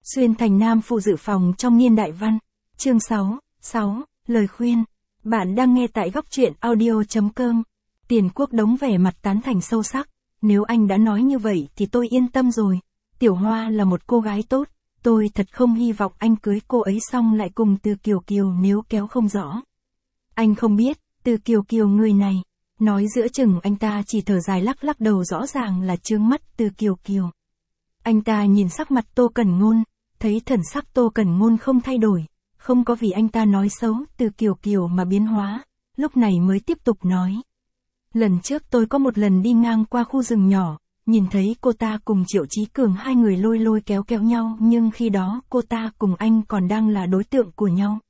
Xuyên thành nam phụ dự phòng trong niên đại văn. Chương 6, lời khuyên. Bạn đang nghe tại góc truyện audio.com. Tiền Quốc Đống vẻ mặt tán thành sâu sắc. Nếu anh đã nói như vậy thì tôi yên tâm rồi. Tiểu Hoa là một cô gái tốt. Tôi thật không hy vọng anh cưới cô ấy xong lại cùng Từ Kiều Kiều nếu kéo không rõ. Anh không biết, Từ Kiều Kiều người này. Nói giữa chừng anh ta chỉ thở dài lắc lắc đầu, rõ ràng là trướng mắt Từ Kiều Kiều. Anh ta nhìn sắc mặt Tô Cẩn Ngôn, thấy thần sắc Tô Cẩn Ngôn không thay đổi, không có vì anh ta nói xấu Từ Kiều Kiều mà biến hóa, lúc này mới tiếp tục nói. Lần trước tôi có một lần đi ngang qua khu rừng nhỏ, nhìn thấy cô ta cùng Triệu Chí Cường hai người lôi lôi kéo kéo nhau, nhưng khi đó cô ta cùng anh còn đang là đối tượng của nhau.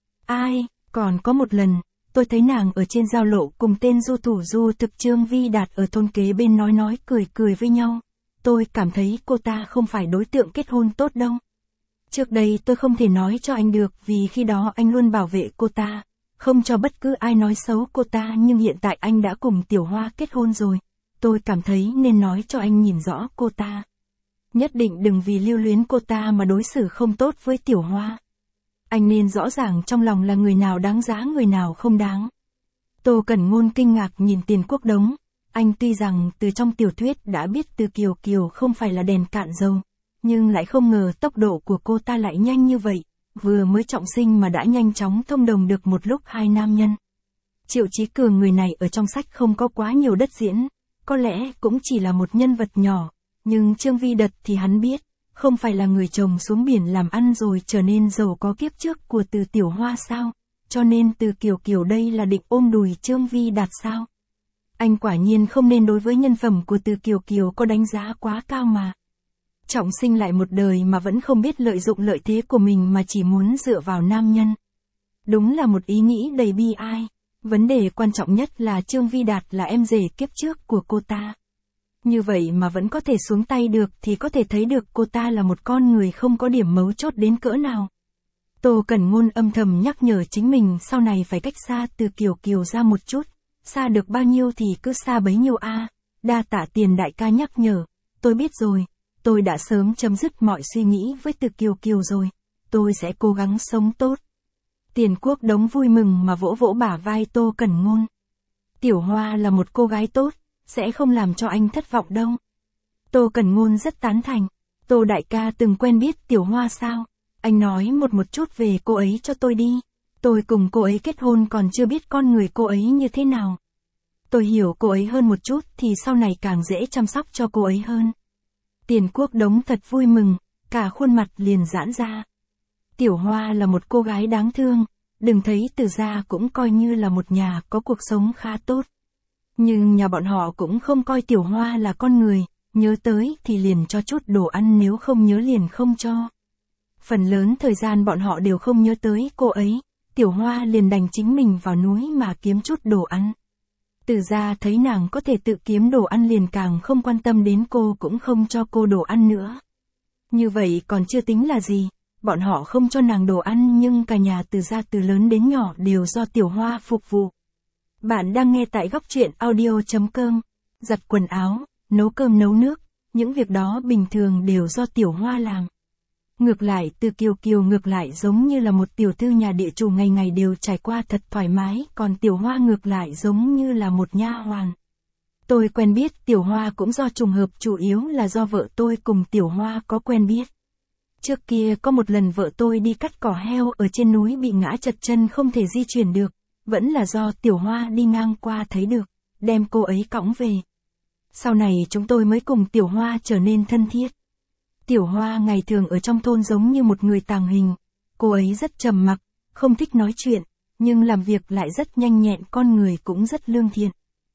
Còn có một lần, tôi thấy nàng ở trên giao lộ cùng tên du thủ du thực Trương Vi Đạt ở thôn kế bên nói cười cười với nhau. Tôi cảm thấy cô ta không phải đối tượng kết hôn tốt đâu. Trước đây tôi không thể nói cho anh được vì khi đó anh luôn bảo vệ cô ta, không cho bất cứ ai nói xấu cô ta, nhưng hiện tại anh đã cùng Tiểu Hoa kết hôn rồi. Tôi cảm thấy nên nói cho anh nhìn rõ cô ta. Nhất định đừng vì lưu luyến cô ta mà đối xử không tốt với Tiểu Hoa. Anh nên rõ ràng trong lòng là người nào đáng giá người nào không đáng. Tô Cẩn Ngôn kinh ngạc nhìn Tiền Quốc Đống. Anh tuy rằng từ trong tiểu thuyết đã biết Từ Kiều Kiều không phải là đèn cạn dầu, nhưng lại không ngờ tốc độ của cô ta lại nhanh như vậy, vừa mới trọng sinh mà đã nhanh chóng thông đồng được một lúc hai nam nhân. Triệu Chí Cường người này ở trong sách không có quá nhiều đất diễn, có lẽ cũng chỉ là một nhân vật nhỏ, nhưng Trương Vi Đật thì hắn biết, không phải là người chồng xuống biển làm ăn rồi trở nên giàu có kiếp trước của Từ Tiểu Hoa sao, cho nên Từ Kiều Kiều đây là định ôm đùi Trương Vi Đạt sao. Anh quả nhiên không nên đối với nhân phẩm của Từ Kiều Kiều có đánh giá quá cao mà. Trọng sinh lại một đời mà vẫn không biết lợi dụng lợi thế của mình mà chỉ muốn dựa vào nam nhân. Đúng là một ý nghĩ đầy bi ai. Vấn đề quan trọng nhất là Trương Vi Đạt là em rể kiếp trước của cô ta. Như vậy mà vẫn có thể xuống tay được thì có thể thấy được cô ta là một con người không có điểm mấu chốt đến cỡ nào. Tô Cẩn Ngôn âm thầm nhắc nhở chính mình sau này phải cách xa Từ Kiều Kiều ra một chút. Xa được bao nhiêu thì cứ xa bấy nhiêu a. Đa tạ Tiền đại ca nhắc nhở. Tôi biết rồi. Tôi đã sớm chấm dứt mọi suy nghĩ với Từ Kiều Kiều rồi. Tôi sẽ cố gắng sống tốt. Tiền Quốc Đống vui mừng mà vỗ vỗ bả vai Tô Cẩn Ngôn. Tiểu Hoa là một cô gái tốt, sẽ không làm cho anh thất vọng đâu. Tô Cẩn Ngôn rất tán thành. Tô đại ca từng quen biết Tiểu Hoa sao? Anh nói một chút về cô ấy cho tôi đi. Tôi cùng cô ấy kết hôn còn chưa biết con người cô ấy như thế nào. Tôi hiểu cô ấy hơn một chút thì sau này càng dễ chăm sóc cho cô ấy hơn. Tiền Quốc Đống thật vui mừng, cả khuôn mặt liền giãn ra. Tiểu Hoa là một cô gái đáng thương, đừng thấy Từ gia cũng coi như là một nhà có cuộc sống khá tốt. Nhưng nhà bọn họ cũng không coi Tiểu Hoa là con người, nhớ tới thì liền cho chút đồ ăn, nếu không nhớ liền không cho. Phần lớn thời gian bọn họ đều không nhớ tới cô ấy. Tiểu Hoa liền đành chính mình vào núi mà kiếm chút đồ ăn. Từ gia thấy nàng có thể tự kiếm đồ ăn liền càng không quan tâm đến cô, cũng không cho cô đồ ăn nữa. Như vậy còn chưa tính là gì, bọn họ không cho nàng đồ ăn nhưng cả nhà Từ gia từ lớn đến nhỏ đều do Tiểu Hoa phục vụ. Bạn đang nghe tại góc truyện audio.com. Giặt quần áo, nấu cơm nấu nước, những việc đó bình thường đều do Tiểu Hoa làm. Ngược lại Từ Kiều Kiều ngược lại giống như là một tiểu thư nhà địa chủ, ngày ngày đều trải qua thật thoải mái, còn Tiểu Hoa ngược lại giống như là một nha hoàn. Tôi quen biết Tiểu Hoa cũng do trùng hợp, chủ yếu là do vợ tôi cùng Tiểu Hoa có quen biết. Trước kia có một lần vợ tôi đi cắt cỏ heo ở trên núi bị ngã chật chân không thể di chuyển được, vẫn là do Tiểu Hoa đi ngang qua thấy được, đem cô ấy cõng về. Sau này chúng tôi mới cùng Tiểu Hoa trở nên thân thiết. Tiểu Hoa ngày thường ở trong thôn giống như một người tàng hình, cô ấy rất trầm mặc, không thích nói chuyện, nhưng làm việc lại rất nhanh nhẹn, con người cũng rất lương thiện.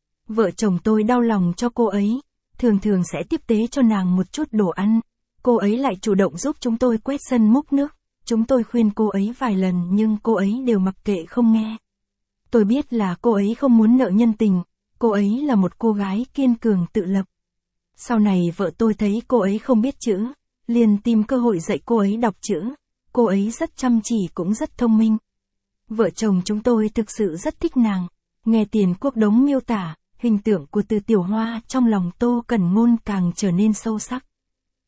Vợ chồng tôi đau lòng cho cô ấy, thường thường sẽ tiếp tế cho nàng một chút đồ ăn, cô ấy lại chủ động giúp chúng tôi quét sân múc nước, chúng tôi khuyên cô ấy vài lần nhưng cô ấy đều mặc kệ không nghe. Tôi biết là cô ấy không muốn nợ nhân tình, cô ấy là một cô gái kiên cường tự lập. Sau này vợ tôi thấy cô ấy không biết chữ, liền tìm cơ hội dạy cô ấy đọc chữ, cô ấy rất chăm chỉ cũng rất thông minh. Vợ chồng chúng tôi thực sự rất thích nàng. Nghe Tiền Quốc Đống miêu tả, hình tượng của Từ Tiểu Hoa trong lòng Tô Cẩn Ngôn càng trở nên sâu sắc.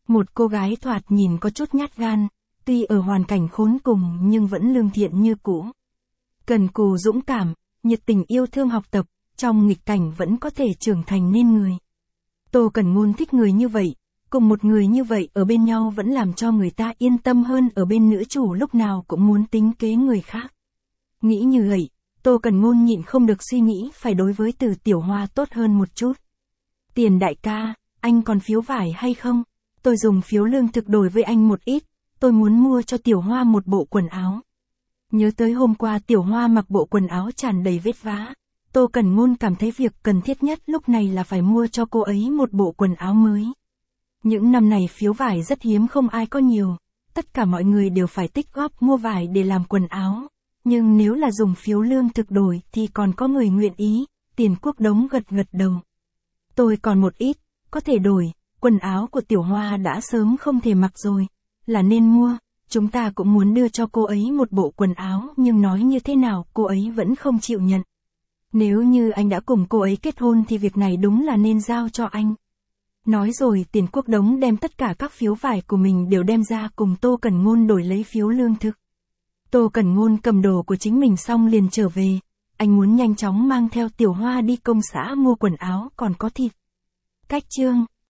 Một cô gái thoạt nhìn có chút nhát gan, tuy ở hoàn cảnh khốn cùng nhưng vẫn lương thiện như cũ. Cần cù dũng cảm, nhiệt tình yêu thương học tập, trong nghịch cảnh vẫn có thể trưởng thành nên người. Tô Cẩn Ngôn thích người như vậy, cùng một người như vậy ở bên nhau vẫn làm cho người ta yên tâm hơn ở bên nữ chủ lúc nào cũng muốn tính kế người khác. Nghĩ như vậy, Tô Cẩn Ngôn nhịn không được suy nghĩ phải đối với Từ Tiểu Hoa tốt hơn một chút. Tiền đại ca, anh còn phiếu vải hay không? Tôi dùng phiếu lương thực đổi với anh một ít, tôi muốn mua cho Tiểu Hoa một bộ quần áo. Nhớ tới hôm qua Tiểu Hoa mặc bộ quần áo tràn đầy vết vá, Tô Cẩn Ngôn cảm thấy việc cần thiết nhất lúc này là phải mua cho cô ấy một bộ quần áo mới. Những năm này phiếu vải rất hiếm, không ai có nhiều, tất cả mọi người đều phải tích góp mua vải để làm quần áo. Nhưng nếu là dùng phiếu lương thực đổi thì còn có người nguyện ý. Tiền Quốc Đống gật gật đầu. Tôi còn một ít, có thể đổi, quần áo của Tiểu Hoa đã sớm không thể mặc rồi, là nên mua. Chúng ta cũng muốn đưa cho cô ấy một bộ quần áo, nhưng nói như thế nào cô ấy vẫn không chịu nhận. Nếu như anh đã cùng cô ấy kết hôn thì việc này đúng là nên giao cho anh. Nói rồi Tiền Quốc Đống đem tất cả các phiếu vải của mình đều đem ra cùng Tô Cẩn Ngôn đổi lấy phiếu lương thực. Tô Cẩn Ngôn cầm đồ của chính mình xong liền trở về. Anh muốn nhanh chóng mang theo Tiểu Hoa đi công xã mua quần áo còn có thịt. Cách chương